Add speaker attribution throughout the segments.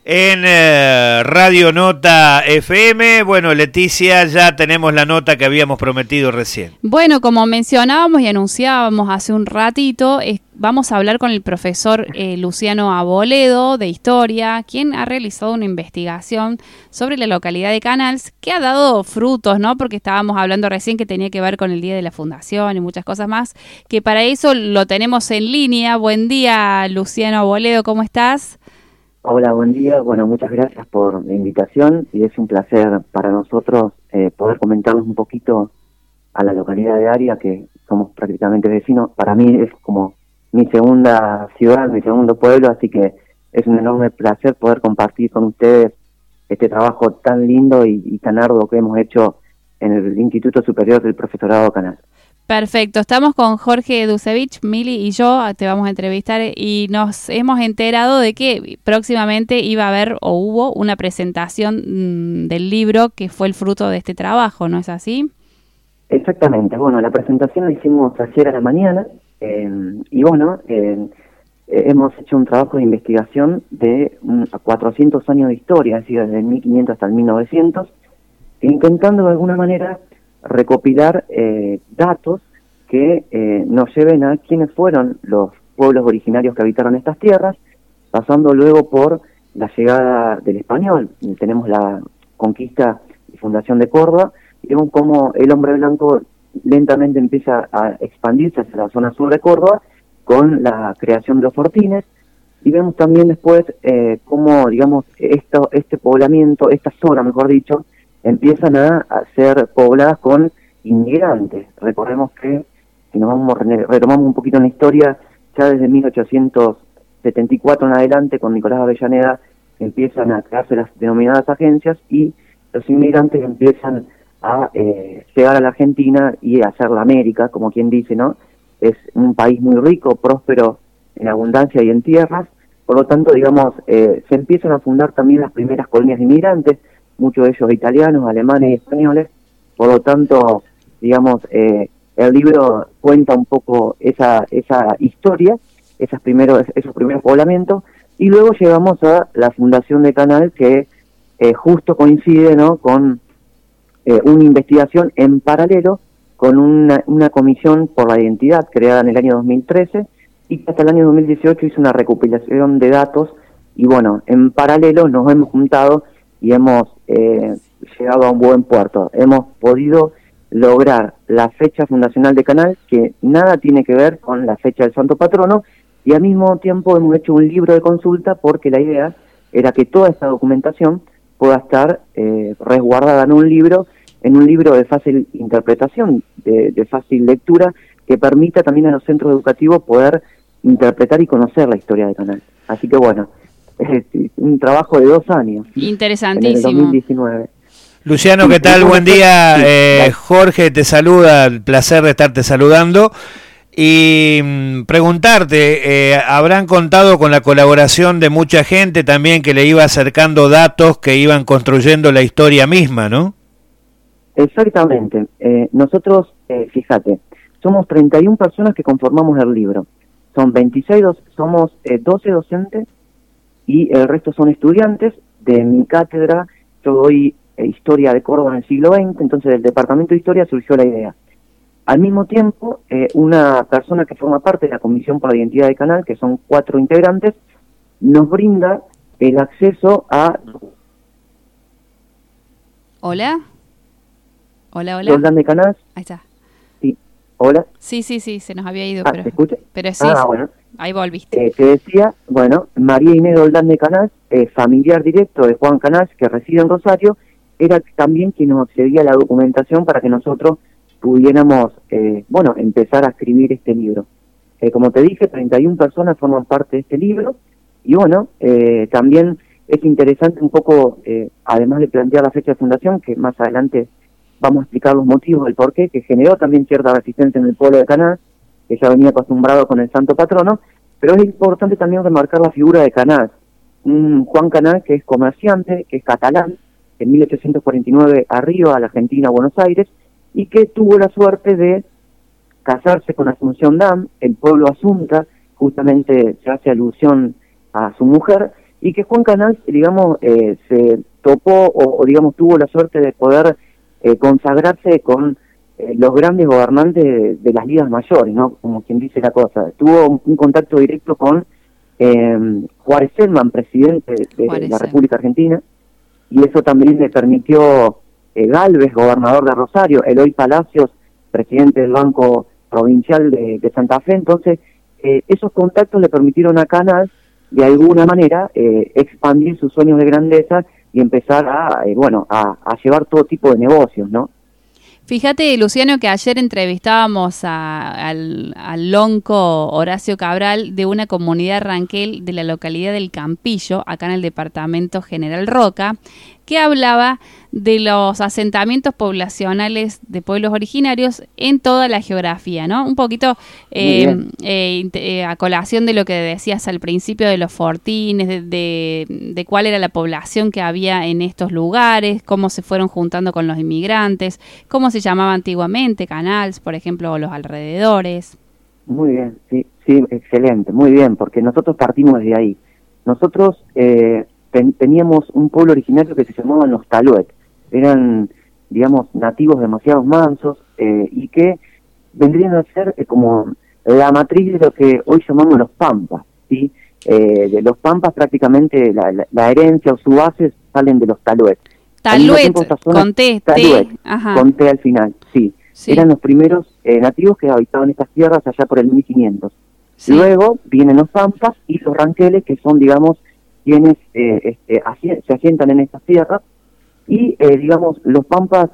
Speaker 1: en Radio Nota FM. Bueno, Leticia, ya tenemos la nota que habíamos prometido recién.
Speaker 2: Bueno, como mencionábamos y anunciábamos hace un ratito, vamos a hablar con el profesor Luciano Aboledo de Historia, quien ha realizado una investigación sobre la localidad de Canals, que ha dado frutos, ¿no? Porque estábamos hablando recién que tenía que ver con el Día de la Fundación y muchas cosas más, que para eso lo tenemos en línea. Buen día, Luciano Aboledo, ¿cómo estás?
Speaker 3: Hola, buen día. Bueno, muchas gracias por la invitación y es un placer para nosotros poder comentarles un poquito a la localidad de Aria, que somos prácticamente vecinos. Para mí es como mi segunda ciudad, mi segundo pueblo, así que es un enorme placer poder compartir con ustedes este trabajo tan lindo y tan arduo que hemos hecho en el Instituto Superior del Profesorado Canal.
Speaker 2: Perfecto, estamos con Jorge Ducevich, Mili y yo, te vamos a entrevistar y nos hemos enterado de que próximamente iba a haber o hubo una presentación del libro que fue el fruto de este trabajo, ¿no es así?
Speaker 3: Exactamente, bueno, la presentación la hicimos ayer a la mañana y bueno, hemos hecho un trabajo de investigación de 400 años de historia, es decir, desde el 1500 hasta el 1900, intentando de alguna manera recopilar datos que nos lleven a quiénes fueron los pueblos originarios que habitaron estas tierras, pasando luego por la llegada del español. Tenemos la conquista y fundación de Córdoba, y vemos cómo el hombre blanco lentamente empieza a expandirse hacia la zona sur de Córdoba con la creación de los fortines, y vemos también después cómo, digamos, este poblamiento, esta zona, mejor dicho, empiezan a ser pobladas con inmigrantes. Recordemos que, si nos retomamos un poquito en la historia, ya desde 1874 en adelante, con Nicolás Avellaneda, empiezan a crearse las denominadas agencias y los inmigrantes empiezan a llegar a la Argentina y a hacer la América, como quien dice, ¿no? Es un país muy rico, próspero en abundancia y en tierras, por lo tanto, digamos, se empiezan a fundar también las primeras colonias de inmigrantes, muchos de ellos italianos, alemanes y españoles. Por lo tanto, digamos, el libro cuenta un poco esa historia, esos primeros poblamientos, y luego llegamos a la fundación de Canal, que justo coincide, ¿no?, con una investigación en paralelo con una comisión por la identidad creada en el año 2013 y que hasta el año 2018 hizo una recopilación de datos, y bueno, en paralelo nos hemos juntado y hemos llegado a un buen puerto. Hemos podido lograr la fecha fundacional de Canal, que nada tiene que ver con la fecha del santo patrono, y al mismo tiempo hemos hecho un libro de consulta, porque la idea era que toda esta documentación pueda estar resguardada en un libro de fácil interpretación, de fácil lectura, que permita también a los centros educativos poder interpretar y conocer la historia de Canal. Así que bueno, es un trabajo de 2 años.
Speaker 2: Interesantísimo.
Speaker 3: En el 2019.
Speaker 1: Luciano, ¿qué tal? Buen día. Jorge te saluda, el placer de estarte saludando. Y preguntarte, ¿habrán contado con la colaboración de mucha gente también que le iba acercando datos que iban construyendo la historia misma, ¿no?
Speaker 3: Exactamente. Nosotros, fíjate, somos 31 personas que conformamos el libro. Somos 12 docentes y el resto son estudiantes de mi cátedra. Yo doy Historia de Córdoba en el siglo XX, entonces del Departamento de Historia surgió la idea. Al mismo tiempo, una persona que forma parte de la Comisión por la Identidad de Canal, que son 4 integrantes, nos brinda el acceso a...
Speaker 2: Hola.
Speaker 3: Roldán de Canal.
Speaker 2: Ahí está.
Speaker 3: Sí. Hola.
Speaker 2: Sí, se nos había ido.
Speaker 3: ¿Se escucha?
Speaker 2: Pero sí,
Speaker 3: bueno.
Speaker 2: Ahí volviste.
Speaker 3: Te decía, bueno, María Inés Roldán de Canal, familiar directo de Juan Canal, que reside en Rosario, era también quien nos accedía a la documentación para que nosotros pudiéramos, empezar a escribir este libro. Como te dije, 31 personas forman parte de este libro, y bueno, también es interesante un poco, además de plantear la fecha de fundación, que más adelante vamos a explicar los motivos del porqué, que generó también cierta resistencia en el pueblo de Canal, que ya venía acostumbrado con el santo patrono, pero es importante también remarcar la figura de Canal, Juan Canal, que es comerciante, que es catalán, en 1849 arriba a la Argentina, a Buenos Aires, y que tuvo la suerte de casarse con Asunción Dam, el pueblo Asunta, justamente se hace alusión a su mujer, y que Juan Canals, digamos, se topó o, digamos, tuvo la suerte de poder consagrarse con los grandes gobernantes de las ligas mayores, ¿no? Como quien dice la cosa. Tuvo un contacto directo con Juárez Selman, presidente de la República Argentina, y eso también le permitió Gálvez, gobernador de Rosario, Eloy Palacios, presidente del Banco Provincial de Santa Fe. Entonces, esos contactos le permitieron a Canals, de alguna manera, expandir sus sueños de grandeza y empezar a llevar todo tipo de negocios, ¿no?
Speaker 2: Fíjate, Luciano, que ayer entrevistábamos al lonco Horacio Cabral de una comunidad ranquel de la localidad del Campillo, acá en el departamento General Roca, que hablaba de los asentamientos poblacionales de pueblos originarios en toda la geografía, ¿no? Un poquito a colación de lo que decías al principio de los fortines, de cuál era la población que había en estos lugares, cómo se fueron juntando con los inmigrantes, cómo se llamaba antiguamente, Canals, por ejemplo, o los alrededores.
Speaker 3: Muy bien, sí, excelente, muy bien, porque nosotros partimos desde ahí. Nosotros teníamos un pueblo originario que se llamaban los Taluet. Eran, digamos, nativos demasiado mansos y que vendrían a ser como la matriz de lo que hoy llamamos los Pampas, ¿sí? De los Pampas prácticamente la herencia o su base salen de los Taluet.
Speaker 2: Taluet, con T,
Speaker 3: Taluet, con T al final, sí. Eran los primeros nativos que habitaban estas tierras allá por el 1500. Sí. Luego vienen los Pampas y los ranqueles, que son, digamos, quienes se asientan en estas tierras, y digamos, los Pampas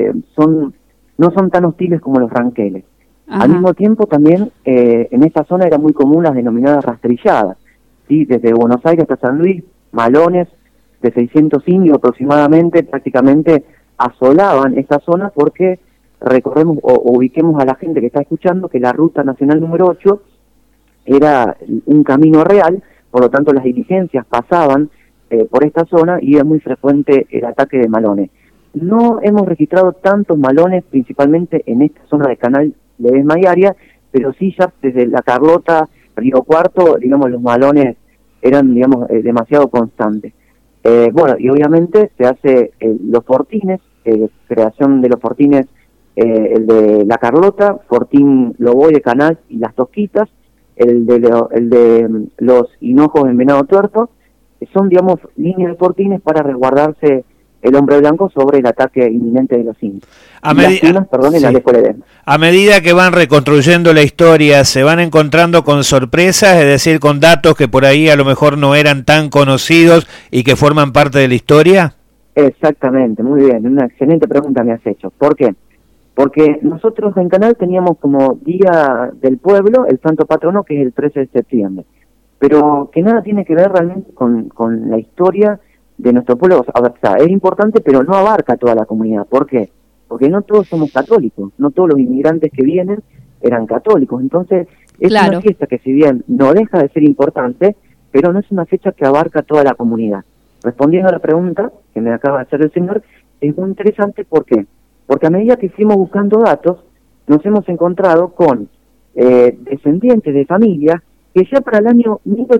Speaker 3: no son tan hostiles como los ranqueles. Al mismo tiempo también en esta zona era muy común las denominadas rastrilladas, ¿sí? Desde Buenos Aires hasta San Luis, malones de 600 indios aproximadamente, prácticamente asolaban esta zona, porque recordemos o ubiquemos a la gente que está escuchando que la Ruta Nacional número 8 era un camino real, por lo tanto las diligencias pasaban por esta zona y era muy frecuente el ataque de malones. No hemos registrado tantos malones, principalmente en esta zona de Canal Ledesma y área, pero sí ya desde La Carlota, Río Cuarto, digamos, los malones eran, digamos, demasiado constantes. Bueno, y obviamente se hace los fortines, creación de los fortines, el de La Carlota, Fortín Loboy de Canals y Las Tosquitas, el de los hinojos en Venado Tuerto, son, digamos, líneas de fortines para resguardarse el hombre blanco sobre el ataque inminente de los indios. A
Speaker 1: medida que van reconstruyendo la historia, ¿se van encontrando con sorpresas, es decir, con datos que por ahí a lo mejor no eran tan conocidos y que forman parte de la historia?
Speaker 3: Exactamente, muy bien, una excelente pregunta me has hecho. ¿Por qué? Porque nosotros en Canal teníamos como día del pueblo el santo patrono, que es el 13 de septiembre, pero que nada tiene que ver realmente con la historia de nuestro pueblo. O sea, es importante, pero no abarca toda la comunidad. ¿Por qué? Porque no todos somos católicos, no todos los inmigrantes que vienen eran católicos. Entonces, es una fiesta que, si bien no deja de ser importante, pero no es una fecha que abarca toda la comunidad. Respondiendo a la pregunta que me acaba de hacer el señor, es muy interesante. ¿Por qué? Porque a medida que fuimos buscando datos, nos hemos encontrado con descendientes de familias que ya para el año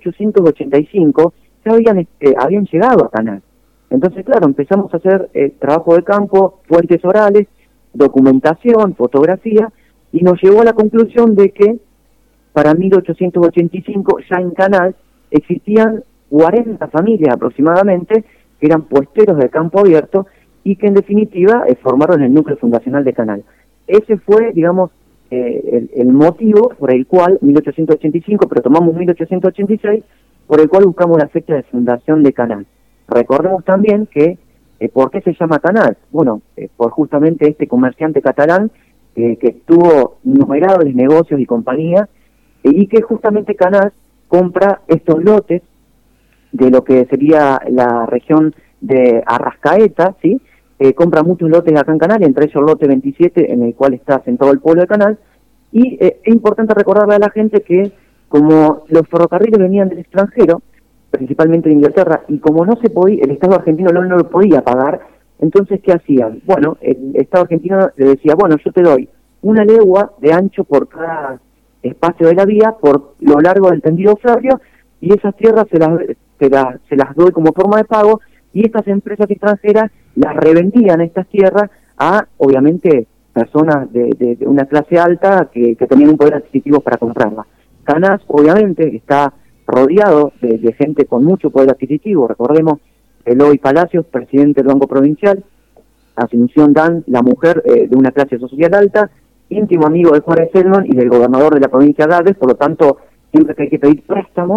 Speaker 3: 1885 ya habían llegado a Canal. Entonces, claro, empezamos a hacer trabajo de campo, fuentes orales, documentación, fotografía, y nos llevó a la conclusión de que para 1885 ya en Canal existían 40 familias aproximadamente que eran puesteros de campo abierto y que en definitiva formaron el núcleo fundacional de Canal. Ese fue, digamos, el motivo por el cual 1885, pero tomamos 1886, por el cual buscamos la fecha de fundación de Canal. Recordemos también que, ¿por qué se llama Canal? Bueno, por justamente este comerciante catalán que tuvo innumerables negocios y compañías, y que justamente Canal compra estos lotes de lo que sería la región de Arrascaeta, ¿sí? Compra muchos lotes acá en Canal, entre ellos el lote 27, en el cual está asentado el pueblo de Canal, y es importante recordarle a la gente que, como los ferrocarriles venían del extranjero, principalmente de Inglaterra, y como no se podía, el Estado argentino no lo podía pagar, entonces, ¿qué hacían? Bueno, el Estado argentino le decía, bueno, yo te doy 1 legua de ancho por cada espacio de la vía, por lo largo del tendido férreo, y esas tierras te se las doy como forma de pago, y estas empresas extranjeras las revendían estas tierras a, obviamente, personas de una clase alta que tenían un poder adquisitivo para comprarlas. Canals, obviamente, está rodeado de gente con mucho poder adquisitivo. Recordemos Eloy Palacios, presidente del Banco Provincial, Asunción Dan, la mujer de una clase social alta, íntimo amigo de Juárez Selman y del gobernador de la provincia de Gades. Por lo tanto, siempre que hay que pedir préstamos,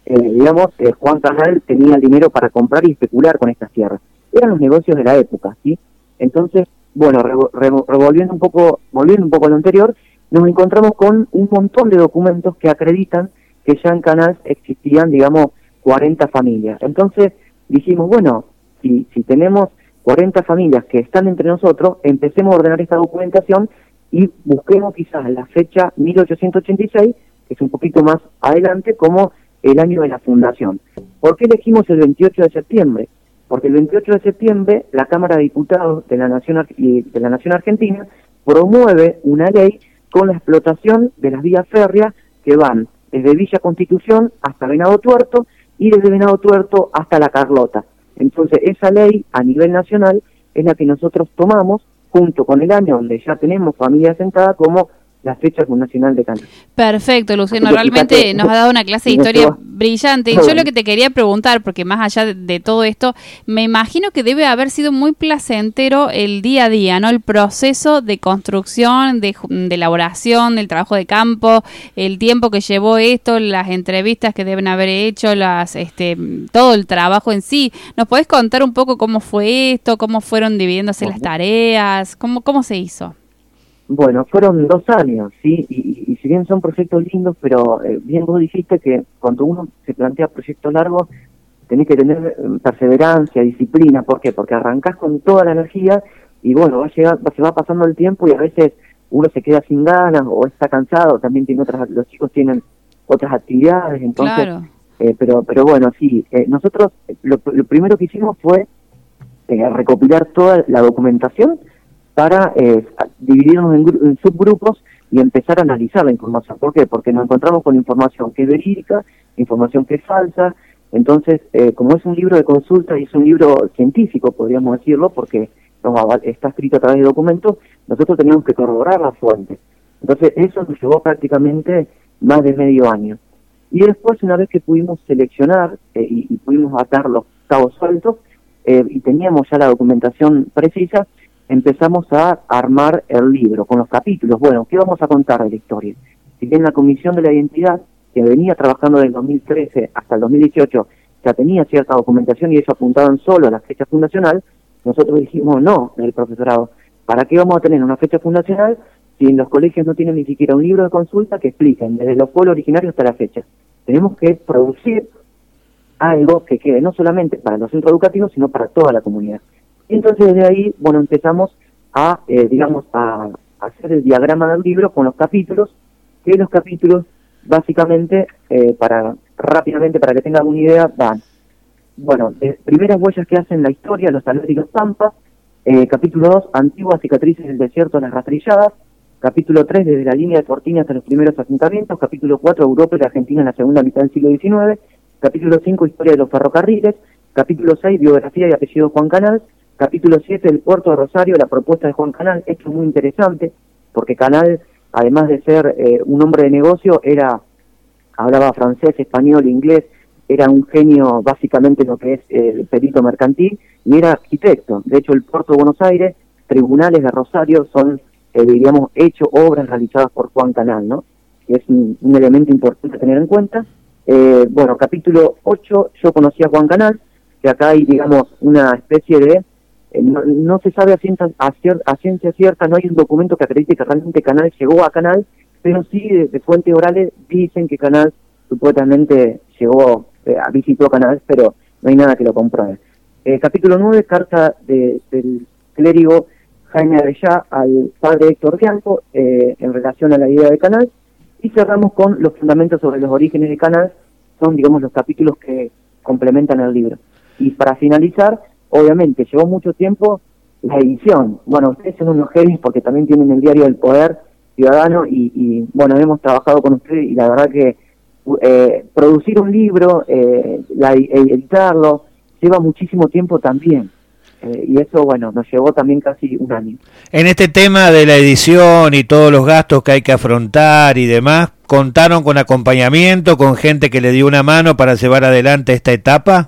Speaker 3: Juan Canal tenía el dinero para comprar y especular con estas tierras. Eran los negocios de la época, ¿sí? Entonces, bueno, volviendo un poco a lo anterior, nos encontramos con un montón de documentos que acreditan que ya en Canals existían, 40 familias. Entonces dijimos, bueno, si tenemos 40 familias que están entre nosotros, empecemos a ordenar esta documentación y busquemos quizás la fecha 1886, que es un poquito más adelante, como el año de la fundación. ¿Por qué elegimos el 28 de septiembre? Porque el 28 de septiembre la Cámara de Diputados de la Nación Argentina promueve una ley con la explotación de las vías férreas que van desde Villa Constitución hasta Venado Tuerto y desde Venado Tuerto hasta La Carlota. Entonces esa ley a nivel nacional es la que nosotros tomamos junto con el año donde ya tenemos familia asentada como la fecha fundacional de Canals.
Speaker 2: Perfecto, Luciano, realmente nos ha dado una clase de historia brillante. Y yo lo que te quería preguntar, porque más allá de todo esto, me imagino que debe haber sido muy placentero el día a día, ¿no? El proceso de construcción, de elaboración, del trabajo de campo, el tiempo que llevó esto, las entrevistas que deben haber hecho, todo el trabajo en sí. ¿Nos podés contar un poco cómo fue esto, cómo fueron dividiéndose las tareas, cómo se hizo?
Speaker 3: Bueno, fueron 2 años, ¿sí? Y si bien son proyectos lindos, pero bien vos dijiste que cuando uno se plantea proyectos largos, tenés que tener perseverancia, disciplina. ¿Por qué? Porque arrancás con toda la energía y bueno, se va pasando el tiempo y a veces uno se queda sin ganas o está cansado, también los chicos tienen otras actividades, entonces... Claro. Pero bueno, sí, nosotros lo primero que hicimos fue recopilar toda la documentación para dividirnos en subgrupos y empezar a analizar la información. ¿Por qué? Porque nos encontramos con información que es verídica, información que es falsa. Entonces, como es un libro de consulta y es un libro científico, podríamos decirlo, porque está escrito a través de documentos, nosotros teníamos que corroborar las fuentes. Entonces, eso nos llevó prácticamente más de medio año. Y después, una vez que pudimos seleccionar y pudimos atar los cabos sueltos, y teníamos ya la documentación precisa, empezamos a armar el libro con los capítulos. Bueno, ¿qué vamos a contar de la historia? Si bien la Comisión de la Identidad, que venía trabajando del 2013 hasta el 2018, ya tenía cierta documentación y ellos apuntaban solo a la fecha fundacional, nosotros dijimos no, el profesorado, ¿para qué vamos a tener una fecha fundacional si en los colegios no tienen ni siquiera un libro de consulta que expliquen desde los pueblos originarios hasta la fecha? Tenemos que producir algo que quede no solamente para los centros educativos, sino para toda la comunidad. Y entonces desde ahí, bueno, empezamos a hacer el diagrama del libro con los capítulos, que los capítulos, básicamente, rápidamente, para que tengan una idea, van, bueno, primeras huellas que hacen la historia, los taludes y los pampas, capítulo 2, antiguas cicatrices del desierto, las rastrilladas, capítulo 3, desde la línea de Fortín hasta los primeros asentamientos, capítulo 4, Europa y la Argentina en la segunda mitad del siglo XIX, capítulo 5, historia de los ferrocarriles, capítulo 6, biografía y apellido Juan Canals, capítulo 7, el puerto de Rosario, la propuesta de Juan Canal. Esto es muy interesante, porque Canal, además de ser un hombre de negocio, hablaba francés, español, inglés, era un genio básicamente en lo que es el perito mercantil, y era arquitecto. De hecho, el puerto de Buenos Aires, tribunales de Rosario, son, obras realizadas por Juan Canal, ¿no? Que es un elemento importante a tener en cuenta. Bueno, capítulo 8, yo conocí a Juan Canal, que acá hay, una especie de... No se sabe a ciencia cierta, no hay un documento que acredite que realmente Canal llegó a Canal, pero sí de fuentes orales dicen que Canal supuestamente visitó Canal, pero no hay nada que lo compruebe. Capítulo 9, carta del clérigo Jaime Arellá al padre Héctor Bianco en relación a la idea de Canal, y cerramos con los fundamentos sobre los orígenes de Canal, son los capítulos que complementan el libro. Y para finalizar, obviamente, llevó mucho tiempo la edición. Bueno, ustedes son unos genios porque también tienen el diario del Poder Ciudadano y bueno, hemos trabajado con ustedes y la verdad que producir un libro, editarlo, lleva muchísimo tiempo también. Y eso, bueno, nos llevó también casi un año.
Speaker 1: En este tema de la edición y todos los gastos que hay que afrontar y demás, ¿contaron con acompañamiento, con gente que le dio una mano para llevar adelante esta etapa?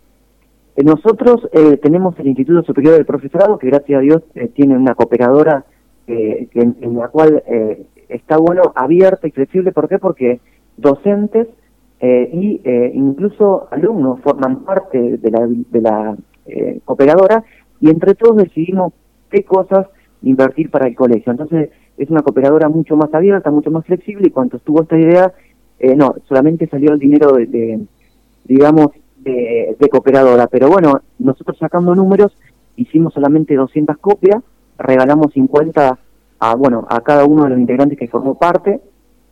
Speaker 3: Nosotros tenemos el Instituto Superior del Profesorado, que gracias a Dios tiene una cooperadora en la cual está bueno, abierta y flexible. ¿Por qué? Porque docentes y incluso alumnos forman parte de la cooperadora, y entre todos decidimos qué cosas invertir para el colegio. Entonces es una cooperadora mucho más abierta, mucho más flexible, y cuando estuvo esta idea, no, solamente salió el dinero de cooperadora, pero bueno, nosotros sacando números, hicimos solamente 200 copias, regalamos 50 a cada uno de los integrantes que formó parte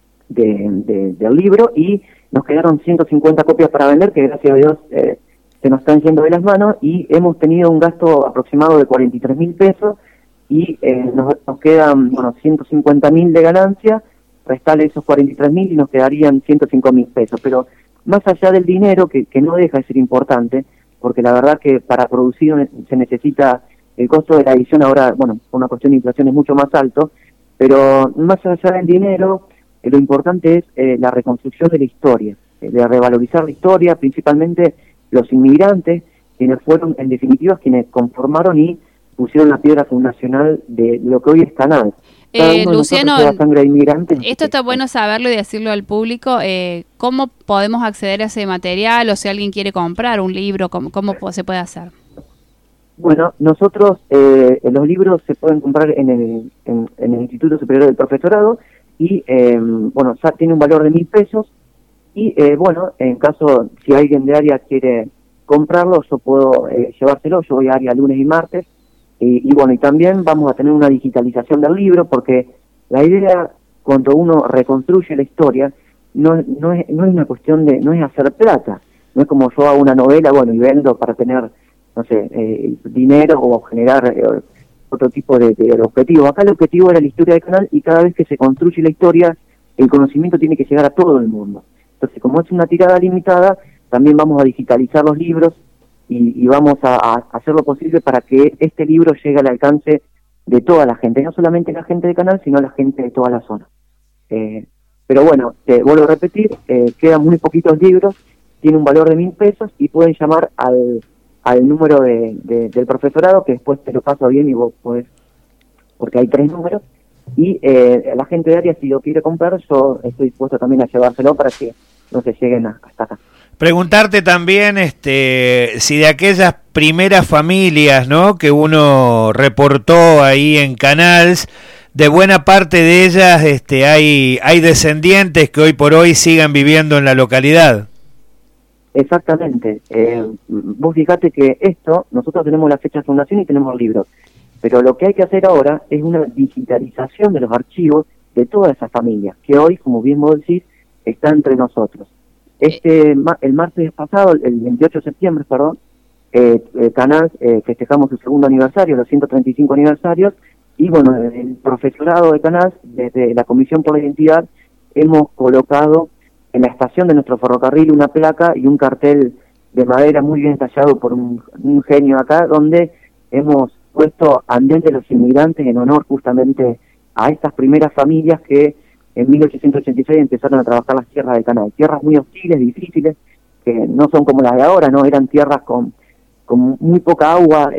Speaker 3: del libro, y nos quedaron 150 copias para vender, que gracias a Dios se nos están yendo de las manos, y hemos tenido un gasto aproximado de 43.000 pesos, y nos quedan 150.000 de ganancia, restarle esos 43.000 y nos quedarían 105.000 pesos. Pero más allá del dinero, que no deja de ser importante, porque la verdad que para producir se necesita, el costo de la edición ahora, por una cuestión de inflación es mucho más alto, pero más allá del dinero, lo importante es la reconstrucción de la historia, de revalorizar la historia, principalmente los inmigrantes, quienes fueron en definitiva quienes conformaron y pusieron la piedra fundacional de lo que hoy es Canal.
Speaker 2: Luciano,
Speaker 3: sangre de inmigrante.
Speaker 2: Esto está bueno saberlo y decirlo al público. ¿Cómo podemos acceder a ese material, o si alguien quiere comprar un libro, cómo se puede hacer?
Speaker 3: Bueno, nosotros los libros se pueden comprar en el Instituto Superior del Profesorado, y ya tiene un valor de 1.000 pesos, y en caso, si alguien de área quiere comprarlo, yo puedo llevárselo. Yo voy a área lunes y martes, y también vamos a tener una digitalización del libro, porque la idea, cuando uno reconstruye la historia, no es una cuestión no es hacer plata, no es como yo hago una novela, y vendo para tener, dinero o generar otro tipo de objetivo. Acá el objetivo era la historia del canal, y cada vez que se construye la historia, el conocimiento tiene que llegar a todo el mundo. Entonces, como es una tirada limitada, también vamos a digitalizar los libros, y vamos a hacer lo posible para que este libro llegue al alcance de toda la gente, no solamente la gente de Canal, sino la gente de toda la zona. Pero te vuelvo a repetir, quedan muy poquitos libros, tiene un valor de 1.000 pesos, y pueden llamar al número del profesorado, que después te lo paso bien y vos podés, porque hay 3 números, y la gente de área, si lo quiere comprar, yo estoy dispuesto también a llevárselo para que no se lleguen hasta acá.
Speaker 1: Preguntarte también si de aquellas primeras familias, ¿no?, que uno reportó ahí en Canals, de buena parte de ellas hay descendientes que hoy por hoy sigan viviendo en la localidad.
Speaker 3: Exactamente. Vos fijate que nosotros tenemos la fecha de fundación y tenemos libros, pero lo que hay que hacer ahora es una digitalización de los archivos de todas esas familias, que hoy, como bien vos decís, está entre nosotros. El martes pasado, el 28 de septiembre, Canal festejamos su segundo aniversario, los 135 aniversarios, y el profesorado de Canal, desde la Comisión por la Identidad, hemos colocado en la estación de nuestro ferrocarril una placa y un cartel de madera muy bien tallado por un genio acá, donde hemos puesto Andén de los Inmigrantes en honor justamente a estas primeras familias que en 1886 empezaron a trabajar las tierras del Canal. Tierras muy hostiles, difíciles, que no son como las de ahora, ¿no? Eran tierras con muy poca agua,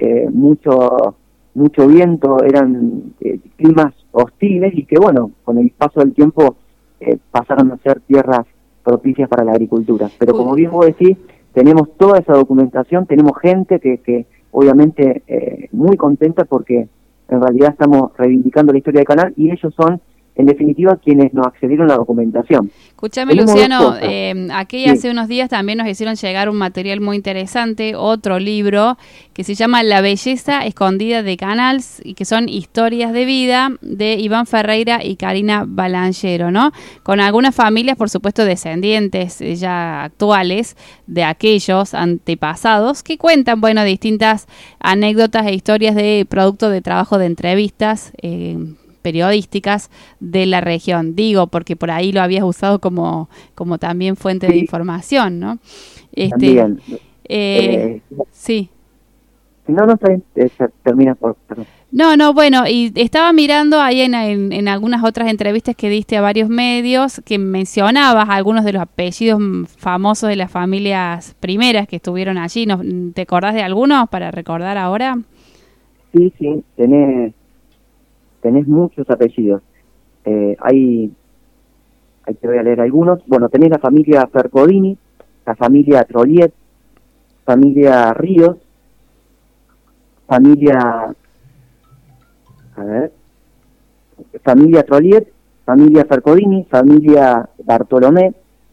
Speaker 3: mucho viento, eran climas hostiles, y que con el paso del tiempo pasaron a ser tierras propicias para la agricultura. Pero como bien vos decís, tenemos toda esa documentación, tenemos gente que obviamente muy contenta, porque en realidad estamos reivindicando la historia del canal, y ellos son en definitiva quienes nos accedieron a la documentación.
Speaker 2: Escúchame, Luciano, aquí hace unos días también nos hicieron llegar un material muy interesante, otro libro que se llama La belleza escondida de Canals, y que son historias de vida de Iván Ferreira y Karina Balangero, ¿no? Con algunas familias, por supuesto, descendientes ya actuales de aquellos antepasados, que cuentan, distintas anécdotas e historias de producto de trabajo de entrevistas, periodísticas de la región. Digo, porque por ahí lo habías usado como también fuente de información, ¿no?
Speaker 3: También.
Speaker 2: Sí.
Speaker 3: No, termina por... Perdón.
Speaker 2: No, bueno, y estaba mirando ahí en algunas otras entrevistas que diste a varios medios que mencionabas algunos de los apellidos famosos de las familias primeras que estuvieron allí. ¿Te acordás de algunos para recordar ahora?
Speaker 3: Sí, tenés muchos apellidos. Ahí te voy a leer algunos. Bueno, tenés la familia Fercodini, la familia Trolliet, familia Ríos, familia Trolliet, familia Fercodini, familia Bartolomé,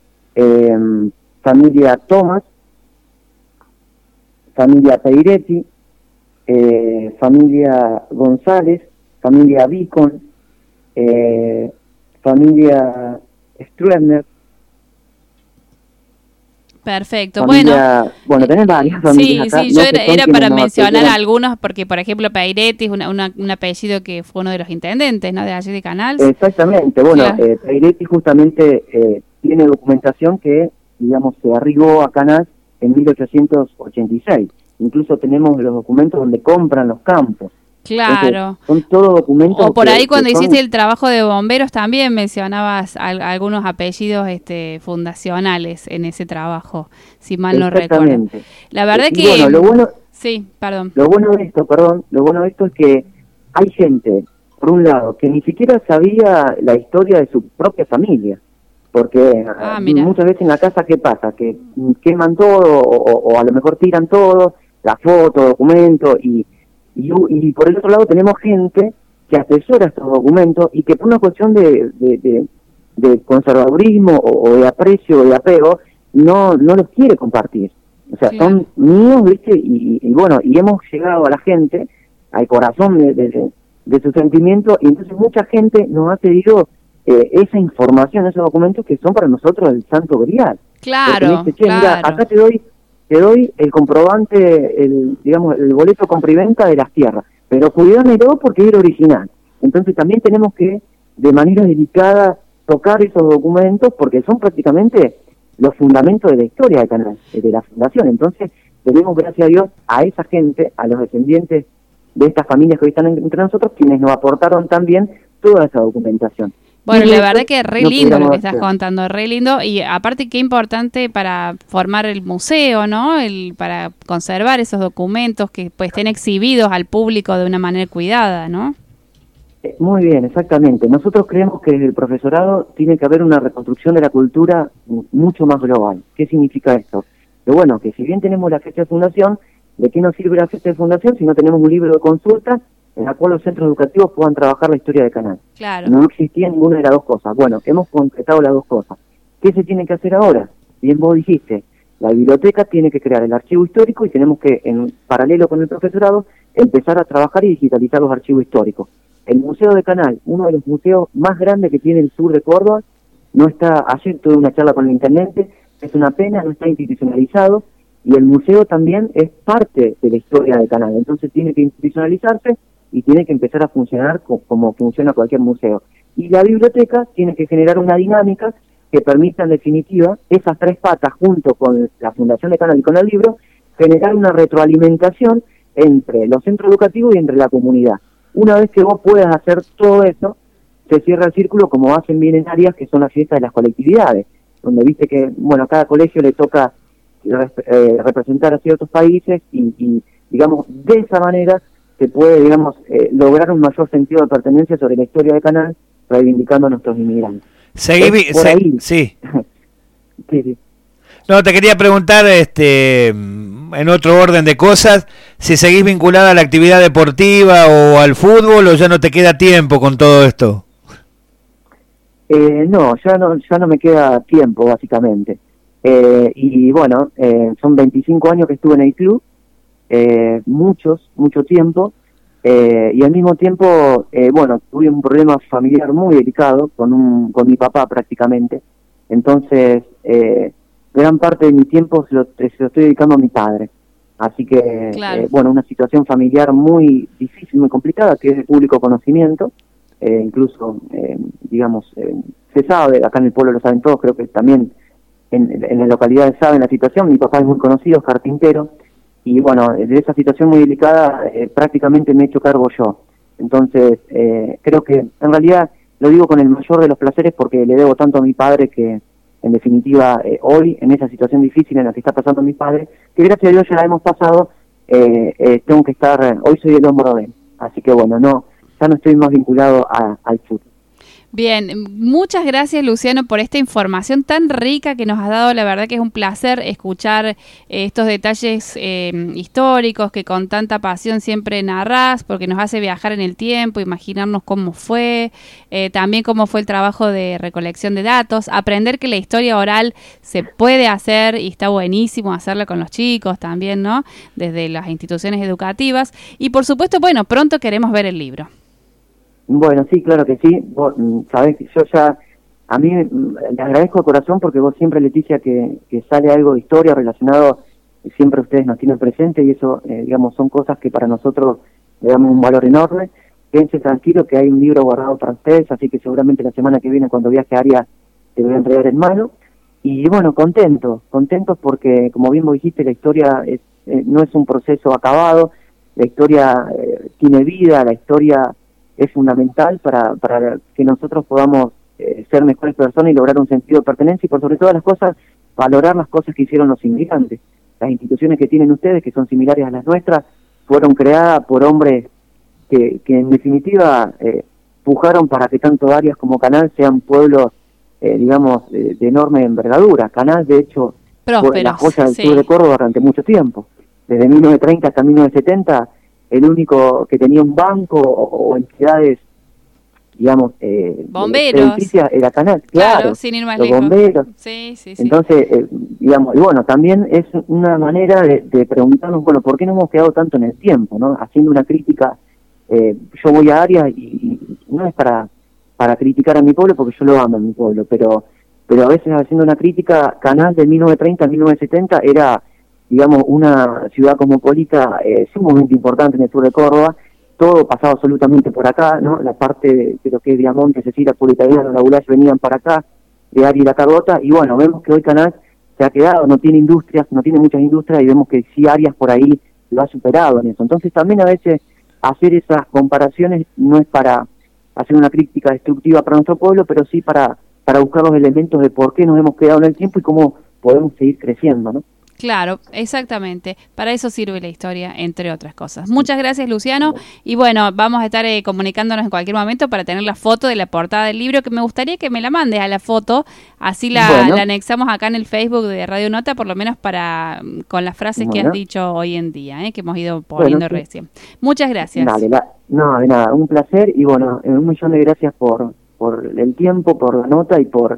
Speaker 3: familia Tomás, familia Peiretti, familia González, familia Bicon, familia Stroessner.
Speaker 2: Perfecto,
Speaker 3: familia, bueno, tenés varias familias acá.
Speaker 2: Sí, yo era para mencionar algunos, porque por ejemplo Peiretti es un apellido que fue uno de los intendentes, ¿no?, de allí de Canals.
Speaker 3: Exactamente, bueno,
Speaker 2: claro.
Speaker 3: Peiretti justamente tiene documentación que, digamos, se arribó a Canals en 1886. Incluso tenemos los documentos donde compran los campos.
Speaker 2: Claro.
Speaker 3: Entonces, son todos documentos.
Speaker 2: O por ahí cuando hiciste el trabajo de bomberos también mencionabas algunos apellidos fundacionales en ese trabajo, si mal no recuerdo. La verdad que...
Speaker 3: Bueno, lo bueno de esto es que hay gente, por un lado, que ni siquiera sabía la historia de su propia familia. Porque muchas veces en la casa, ¿qué pasa? Que queman todo o a lo mejor tiran todo, la foto, documentos, y por el otro lado tenemos gente que asesora estos documentos y que por una cuestión de conservadurismo o de aprecio o de apego no los quiere compartir. O sea, son míos, ¿viste? Y bueno, y hemos llegado a la gente, al corazón de su sentimiento, y entonces mucha gente nos ha pedido esa información, esos documentos que son para nosotros el santo grial.
Speaker 2: Claro,
Speaker 3: mira, acá te doy el comprobante, el boleto compra y venta de las tierras, pero cuídamelo porque es el original. Entonces también tenemos que, de manera delicada, tocar esos documentos porque son prácticamente los fundamentos de la historia de Canals, de la fundación. Entonces tenemos, gracias a Dios, a esa gente, a los descendientes de estas familias que hoy están entre nosotros, quienes nos aportaron también toda esa documentación.
Speaker 2: Bueno, la verdad que es re lindo lo que estás contando, re lindo, y aparte qué importante para formar el museo, ¿no? Para conservar esos documentos que pues estén exhibidos al público de una manera cuidada, ¿no?
Speaker 3: Muy bien, exactamente. Nosotros creemos que desde el profesorado tiene que haber una reconstrucción de la cultura mucho más global. ¿Qué significa esto? Que bueno, que si bien tenemos la fecha de fundación, ¿de qué nos sirve la fecha de fundación si no tenemos un libro de consultas en la cual los centros educativos puedan trabajar la historia de Canals?
Speaker 2: Claro.
Speaker 3: No existía ninguna de las dos cosas. Bueno, hemos concretado las dos cosas. ¿Qué se tiene que hacer ahora? Bien vos dijiste, la biblioteca tiene que crear el archivo histórico y tenemos que, en paralelo con el profesorado, empezar a trabajar y digitalizar los archivos históricos. El Museo de Canals, uno de los museos más grandes que tiene el sur de Córdoba, no está, ayer tuve una charla con el intendente, es una pena, no está institucionalizado, y el museo también es parte de la historia de Canals, entonces tiene que institucionalizarse y tiene que empezar a funcionar como funciona cualquier museo. Y la biblioteca tiene que generar una dinámica que permita, en definitiva, esas tres patas, junto con la Fundación de Canals y con el libro, generar una retroalimentación entre los centros educativos y entre la comunidad. Una vez que vos puedas hacer todo eso, se cierra el círculo, como hacen bien en áreas que son las fiestas de las colectividades, donde viste que, bueno, a cada colegio le toca representar a ciertos países y digamos, de esa manera se puede, digamos, lograr un mayor sentido de pertenencia sobre la historia de Canals, reivindicando a nuestros inmigrantes.
Speaker 1: Sí.
Speaker 3: Sí.
Speaker 1: No, te quería preguntar, en otro orden de cosas, si seguís vinculada a la actividad deportiva o al fútbol, o ya no te queda tiempo con todo esto.
Speaker 3: No, ya no me queda tiempo, básicamente. Y bueno, son 25 años que estuve en el club, mucho tiempo, y al mismo tiempo, bueno, tuve un problema familiar muy delicado con mi papá prácticamente. Entonces, gran parte de mi tiempo se lo estoy dedicando a mi padre. Así que,
Speaker 2: claro.
Speaker 3: Bueno, una situación familiar muy difícil, muy complicada, que es de público conocimiento. incluso, digamos, se sabe, acá en el pueblo lo saben todos, creo que también en las localidades saben la situación. Mi papá es muy conocido, es carpintero, y bueno, de esa situación muy delicada prácticamente me he hecho cargo yo. Entonces, creo que en realidad lo digo con el mayor de los placeres porque le debo tanto a mi padre que, en definitiva, hoy, en esa situación difícil en la que está pasando mi padre, que gracias a Dios ya la hemos pasado, tengo que estar, hoy soy el hombro de él. Así que bueno, ya no estoy más vinculado al fútbol.
Speaker 2: Bien, muchas gracias Luciano por esta información tan rica que nos has dado. La verdad que es un placer escuchar estos detalles históricos que con tanta pasión siempre narrás, porque nos hace viajar en el tiempo, imaginarnos cómo fue, también cómo fue el trabajo de recolección de datos, aprender que la historia oral se puede hacer y está buenísimo hacerla con los chicos también, ¿no? Desde las instituciones educativas. Y por supuesto, bueno, pronto queremos ver el libro.
Speaker 3: Bueno, sí, claro que sí. Vos sabés que a mí le agradezco de corazón porque vos siempre, Leticia, que sale algo de historia relacionado, siempre ustedes nos tienen presente y eso, digamos, son cosas que para nosotros le damos un valor enorme. Quédense tranquilo que hay un libro guardado para ustedes, así que seguramente la semana que viene cuando viaje a Arias te voy a entregar en mano. Y bueno, contentos porque, como bien vos dijiste, la historia no es un proceso acabado, la historia tiene vida, la historia es fundamental para que nosotros podamos ser mejores personas y lograr un sentido de pertenencia y por sobre todas las cosas, valorar las cosas que hicieron los inmigrantes. Las instituciones que tienen ustedes, que son similares a las nuestras, fueron creadas por hombres que en definitiva pujaron para que tanto Arias como Canal sean pueblos, digamos, de enorme envergadura. Canal, de hecho, fue la joya del sur de Córdoba durante mucho tiempo. Desde 1930 hasta 1970, el único que tenía un banco o entidades, digamos,
Speaker 2: bomberos,
Speaker 3: era Canal,
Speaker 2: claro, sin ir más
Speaker 3: los
Speaker 2: lejos.
Speaker 3: Bomberos.
Speaker 2: Sí.
Speaker 3: Entonces, digamos, y bueno, también es una manera de preguntarnos, bueno, ¿por qué no hemos quedado tanto en el tiempo, no? Haciendo una crítica, yo voy a Arias y no es para criticar a mi pueblo, porque yo lo amo a mi pueblo, pero a veces haciendo una crítica, Canal de 1930 a 1970 era, digamos, una ciudad cosmopolita sumamente importante en el sur de Córdoba. Todo pasaba absolutamente por acá, ¿no? La parte de lo que es Viamonte, Cecilia, Puritaniano, La Bulash venían para acá, de Ari y La Carlota, y bueno, vemos que hoy Canal se ha quedado, no tiene industrias, no tiene muchas industrias, y vemos que sí Arias por ahí lo ha superado en eso. Entonces también a veces hacer esas comparaciones no es para hacer una crítica destructiva para nuestro pueblo, pero sí para buscar los elementos de por qué nos hemos quedado en el tiempo y cómo podemos seguir creciendo, ¿no?
Speaker 2: Claro, exactamente. Para eso sirve la historia, entre otras cosas. Muchas gracias, Luciano. Y bueno, vamos a estar comunicándonos en cualquier momento para tener la foto de la portada del libro, que me gustaría que me la mandes a la foto, así la anexamos acá en el Facebook de Radio Nota, por lo menos con las frases que has dicho hoy en día, que hemos ido poniendo recién. Muchas gracias.
Speaker 3: Dale, no, de nada, un placer y bueno, un millón de gracias por el tiempo, por la nota y por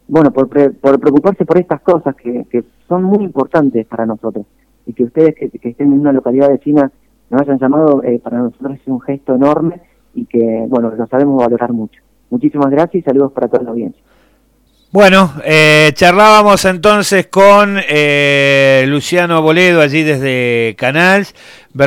Speaker 3: preocuparse por estas cosas que son muy importantes para nosotros y que ustedes que estén en una localidad vecina nos hayan llamado, para nosotros es un gesto enorme y que, bueno, lo sabemos valorar mucho. Muchísimas gracias y saludos para toda la audiencia.
Speaker 1: Bueno, charlábamos entonces con Luciano Boledo allí desde Canals.